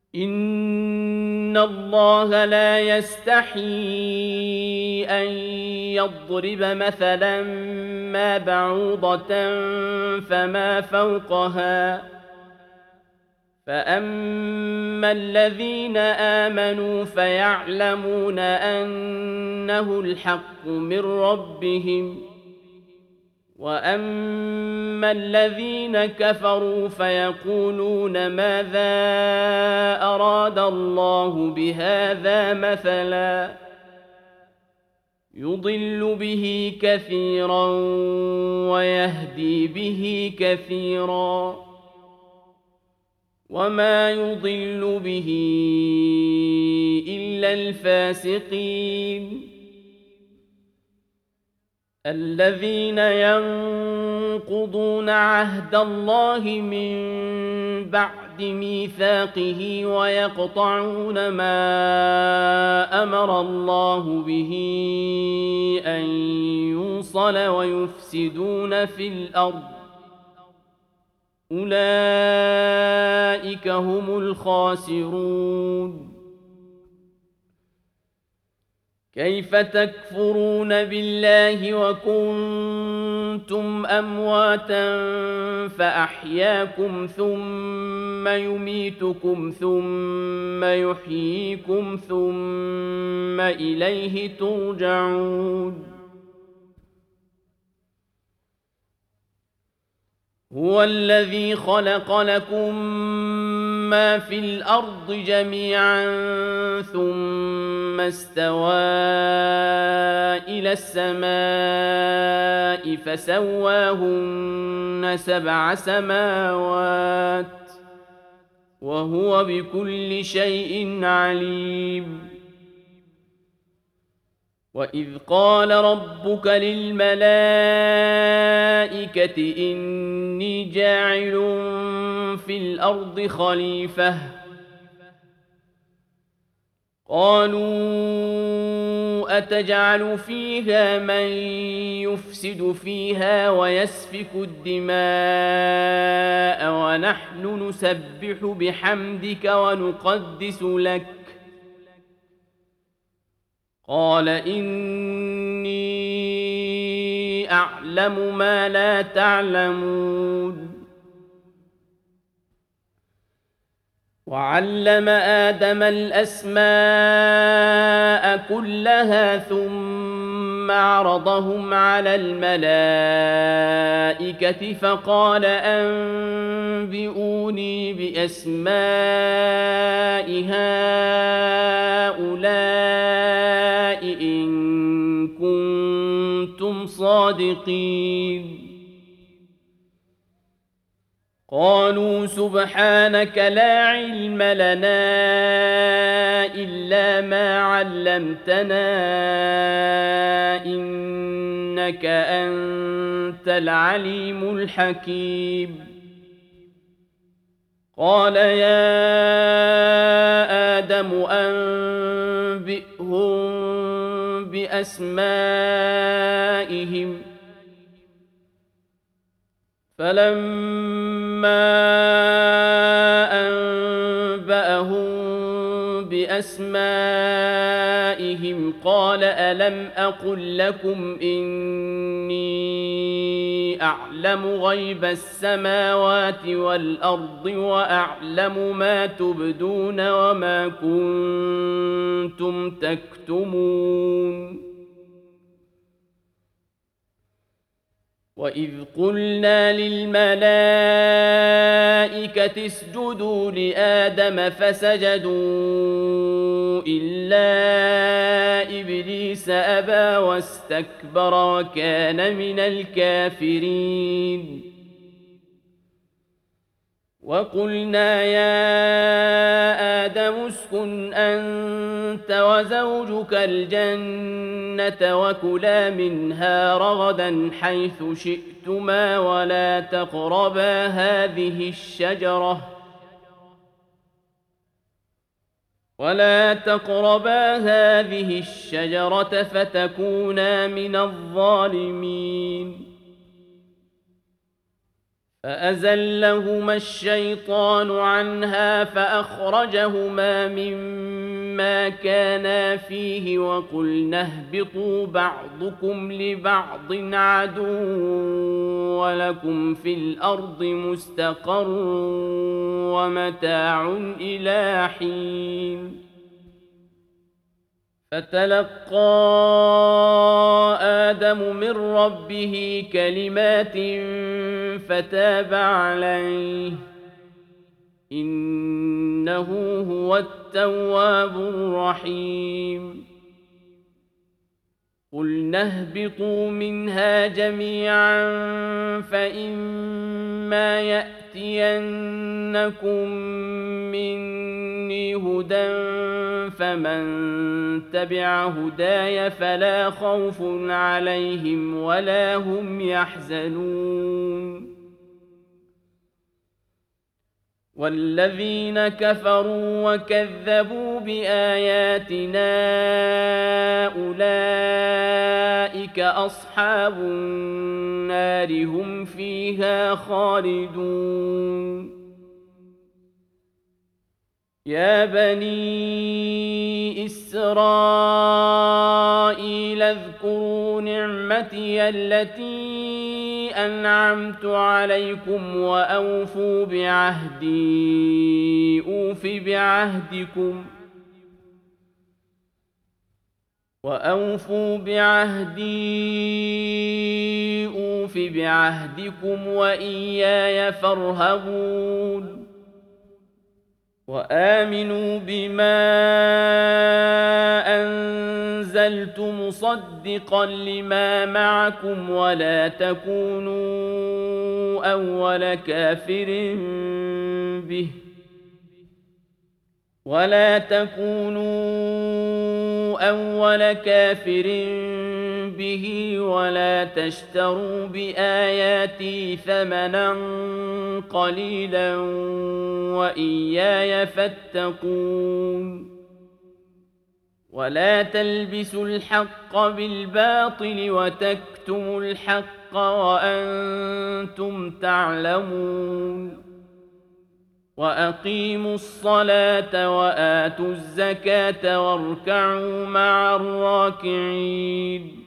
إن الله لا يستحيي أن يضرب مثلا ما بعوضة فما فوقها فأما الذين آمنوا فيعلمون أنه الحق من ربهم وأما الذين كفروا فيقولون ماذا أراد الله بهذا مثلا يضل به كثيرا ويهدي به كثيرا وما يضل به إلا الفاسقين الذين ينقضون عهد الله من بعد ميثاقه ويقطعون ما أمر الله به أن يوصل ويفسدون في الأرض أولئك هم الخاسرون كيف تكفرون بالله وكنتم أمواتا فأحياكم ثم يميتكم ثم يحييكم ثم إليه ترجعون هو الذي خلق لكم ما في الأرض جميعا ثم استوى إلى السماء فسواهن 7 سماوات وهو بكل شيء عليم وإذ قال ربك للملائكة إني جاعل في الأرض خليفة قالوا أتجعل فيها من يفسد فيها ويسفك الدماء ونحن نسبح بحمدك ونقدس لك قال إني أعلم ما لا تعلمون وعلم آدم الأسماء كلها ثم عرضهم على الملائكة فقال أنبئوني بأسماء هؤلاء إن كنتم صادقين قالوا سبحانك لا علم لنا إلا ما علمتنا إنك أنت العليم الحكيم قال يا آدم أنبئهم بأسمائهم فلما أنبأهم بأسمائهم قال ألم أقل لكم إني أعلم غيب السماوات والأرض وأعلم ما تبدون وما كنتم تكتمون وإذ قلنا للملائكة اسجدوا لآدم فسجدوا إلا إبليس أبى واستكبر وكان من الكافرين وقلنا يا آدم اسكن أنت وزوجك الجنة وكلا منها رغدا حيث شئتما ولا تقربا هذه الشجرة فتكونا من الظالمين فأزلهما الشيطان عنها فأخرجهما مما كانا فيه وقلنا اهبطوا بعضكم لبعض عدو ولكم في الأرض مستقر ومتاع إلى حين فتلقى آدم من ربه كلمات فتاب عليه إنه هو التواب الرحيم قلنا اهبطوا منها جميعا فإما يأتينكم مني هدى فمن تبع هداي فلا خوف عليهم ولا هم يحزنون والذين كفروا وكذبوا بآياتنا أولئك أصحاب النار هم فيها خالدون يا بني إسرائيل اذكروا نعمتي التي أنعمت عليكم وأوفوا بعهدي أوف بعهدكم وإياي فارهبون وآمنوا بما أنزلت مصدقا لما معكم ولا تكونوا أول كافر به ولا تشتروا بآياتي ثمنا قليلا وإياي فاتقون ولا تلبسوا الحق بالباطل وتكتموا الحق وأنتم تعلمون وأقيموا الصلاة وآتوا الزكاة واركعوا مع الراكعين